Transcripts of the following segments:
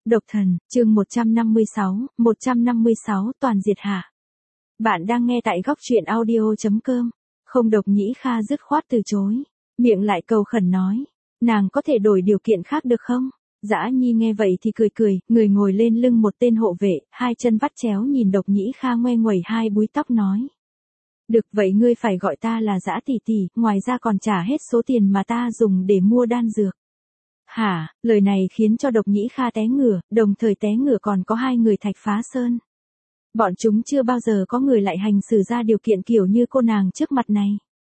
Độc thần, chương 156 toàn diệt hạ. Bạn đang nghe tại góc truyện audio.com. Không, Độc Nhĩ Kha dứt khoát từ chối. Miệng lại cầu khẩn nói. Nàng có thể đổi điều kiện khác được không? Dã Nhi nghe vậy thì cười cười, người ngồi lên lưng một tên hộ vệ, hai chân vắt chéo nhìn Độc Nhĩ Kha ngoe nguẩy hai búi tóc nói. Được, vậy ngươi phải gọi ta là Dã tỷ tỷ, ngoài ra còn trả hết số tiền mà ta dùng để mua đan dược. Hả, lời này khiến cho Độc Nhĩ Kha té ngửa, đồng thời té ngửa còn có hai người Thạch Phá Sơn. Bọn chúng chưa bao giờ có người lại hành xử ra điều kiện kiểu như cô nàng trước mặt này.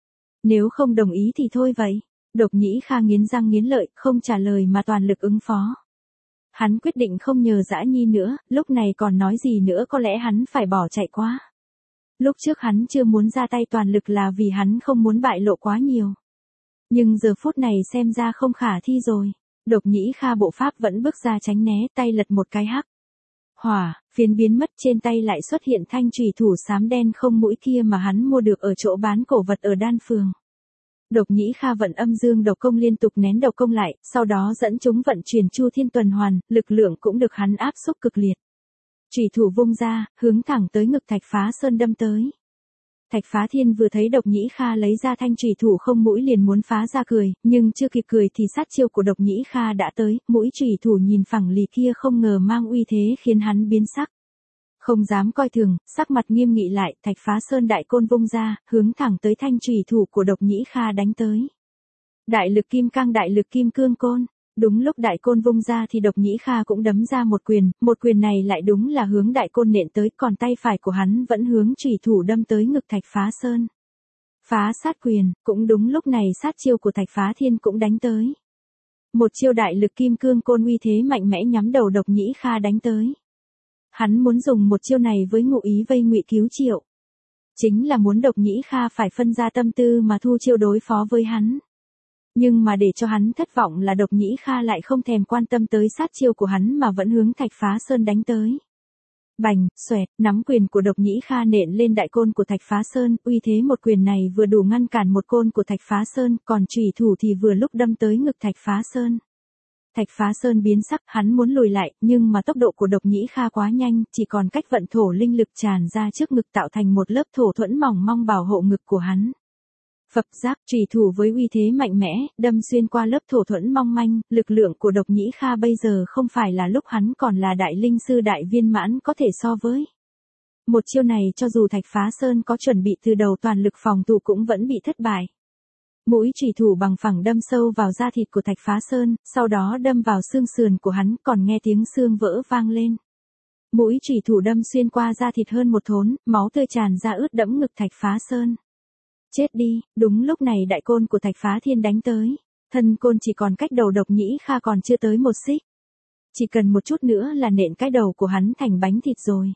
Nếu không đồng ý thì thôi vậy. Độc Nhĩ Kha nghiến răng nghiến lợi, không trả lời mà toàn lực ứng phó. Hắn quyết định không nhờ Dã Nhi nữa, lúc này còn nói gì nữa có lẽ hắn phải bỏ chạy quá. Lúc trước hắn chưa muốn ra tay toàn lực là vì hắn không muốn bại lộ quá nhiều. Nhưng giờ phút này xem ra không khả thi rồi. Độc Nhĩ Kha bộ pháp vẫn bước ra tránh né, tay lật một cái hắc. Hỏa, phiến biến mất, trên tay lại xuất hiện thanh chùy thủ xám đen không mũi kia mà hắn mua được ở chỗ bán cổ vật ở Đan Phường. Độc Nhĩ Kha vận âm dương độc công liên tục nén độc công lại, sau đó dẫn chúng vận chuyển chu thiên tuần hoàn, lực lượng cũng được hắn áp xúc cực liệt. Chùy thủ vung ra, hướng thẳng tới ngực Thạch Phá Sơn đâm tới. Thạch Phá Thiên vừa thấy Độc Nhĩ Kha lấy ra thanh chùy thủ không mũi liền muốn phá ra cười, nhưng chưa kịp cười thì sát chiêu của Độc Nhĩ Kha đã tới, mũi chùy thủ nhìn phẳng lì kia không ngờ mang uy thế khiến hắn biến sắc. Không dám coi thường, sắc mặt nghiêm nghị lại, Thạch Phá Sơn đại côn vung ra, hướng thẳng tới thanh chùy thủ của Độc Nhĩ Kha đánh tới. Đại lực kim cang, đại lực kim cương côn. Đúng lúc đại côn vung ra thì Độc Nhĩ Kha cũng đấm ra một quyền này lại đúng là hướng đại côn nện tới, còn tay phải của hắn vẫn hướng chùy thủ đâm tới ngực Thạch Phá Sơn. Phá sát quyền, cũng đúng lúc này sát chiêu của Thạch Phá Thiên cũng đánh tới. Một chiêu đại lực kim cương côn uy thế mạnh mẽ nhắm đầu Độc Nhĩ Kha đánh tới. Hắn muốn dùng một chiêu này với ngụ ý vây ngụy cứu triệu. Chính là muốn Độc Nhĩ Kha phải phân ra tâm tư mà thu chiêu đối phó với hắn. Nhưng mà để cho hắn thất vọng là Độc Nhĩ Kha lại không thèm quan tâm tới sát chiêu của hắn mà vẫn hướng Thạch Phá Sơn đánh tới. Bành, xoẹt, nắm quyền của Độc Nhĩ Kha nện lên đại côn của Thạch Phá Sơn, uy thế một quyền này vừa đủ ngăn cản một côn của Thạch Phá Sơn, còn chùy thủ thì vừa lúc đâm tới ngực Thạch Phá Sơn. Thạch Phá Sơn biến sắc, hắn muốn lùi lại, nhưng mà tốc độ của Độc Nhĩ Kha quá nhanh, chỉ còn cách vận thổ linh lực tràn ra trước ngực tạo thành một lớp thổ thuẫn mỏng mong bảo hộ ngực của hắn. Phập giáp, chùy thủ với uy thế mạnh mẽ, đâm xuyên qua lớp thổ thuẫn mong manh, lực lượng của Độc Nhĩ Kha bây giờ không phải là lúc hắn còn là đại linh sư đại viên mãn có thể so với. Một chiêu này cho dù Thạch Phá Sơn có chuẩn bị từ đầu toàn lực phòng thủ cũng vẫn bị thất bại. Mũi chùy thủ bằng phẳng đâm sâu vào da thịt của Thạch Phá Sơn, sau đó đâm vào xương sườn của hắn, còn nghe tiếng xương vỡ vang lên. Mũi chùy thủ đâm xuyên qua da thịt hơn một thốn, máu tươi tràn ra ướt đẫm ngực Thạch Phá Sơn. Chết đi, đúng lúc này đại côn của Thạch Phá Thiên đánh tới. Thân côn chỉ còn cách đầu Độc Nhĩ Kha còn chưa tới một xích. Chỉ cần một chút nữa là nện cái đầu của hắn thành bánh thịt rồi.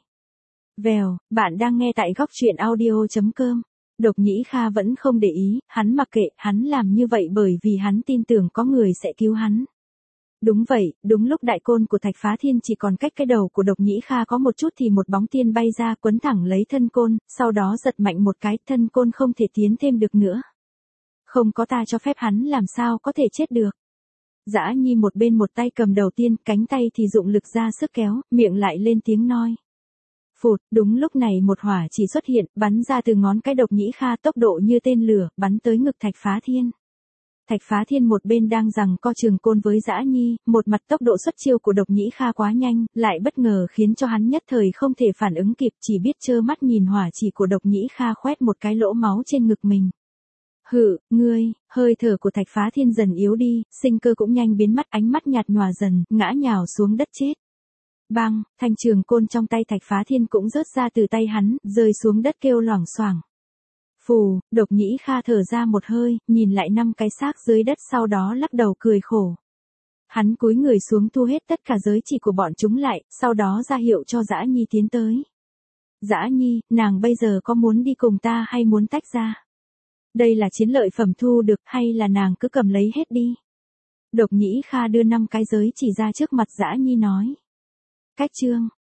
Vèo, bạn đang nghe tại góc truyện audio.com. Độc Nhĩ Kha vẫn không để ý, hắn mặc kệ, hắn làm như vậy bởi vì hắn tin tưởng có người sẽ cứu hắn. Đúng vậy, đúng lúc đại côn của Thạch Phá Thiên chỉ còn cách cái đầu của Độc Nhĩ Kha có một chút thì một bóng tiên bay ra quấn thẳng lấy thân côn, sau đó giật mạnh một cái, thân côn không thể tiến thêm được nữa. Không có ta cho phép hắn làm sao có thể chết được. Dã Nhi một bên một tay cầm đầu tiên, cánh tay thì dụng lực ra sức kéo, miệng lại lên tiếng nói. Phụt, đúng lúc này một hỏa chỉ xuất hiện, bắn ra từ ngón cái Độc Nhĩ Kha tốc độ như tên lửa, bắn tới ngực Thạch Phá Thiên. Thạch Phá Thiên một bên đang giằng co trường côn với Dã Nhi, một mặt tốc độ xuất chiêu của Độc Nhĩ Kha quá nhanh, lại bất ngờ khiến cho hắn nhất thời không thể phản ứng kịp, chỉ biết trơ mắt nhìn hỏa chỉ của Độc Nhĩ Kha khoét một cái lỗ máu trên ngực mình. Hự, ngươi, hơi thở của Thạch Phá Thiên dần yếu đi, sinh cơ cũng nhanh biến mất, ánh mắt nhạt nhòa dần, ngã nhào xuống đất chết. Bang, thanh trường côn trong tay Thạch Phá Thiên cũng rớt ra từ tay hắn, rơi xuống đất kêu loảng xoảng. Phù, Độc Nhĩ Kha thở ra một hơi, nhìn lại 5 cái xác dưới đất sau đó lắc đầu cười khổ. Hắn cúi người xuống thu hết tất cả giới chỉ của bọn chúng lại, sau đó ra hiệu cho Dã Nhi tiến tới. Dã Nhi, nàng bây giờ có muốn đi cùng ta hay muốn tách ra? Đây là chiến lợi phẩm thu được hay là nàng cứ cầm lấy hết đi? Độc Nhĩ Kha đưa 5 cái giới chỉ ra trước mặt Dã Nhi nói. Cách chương,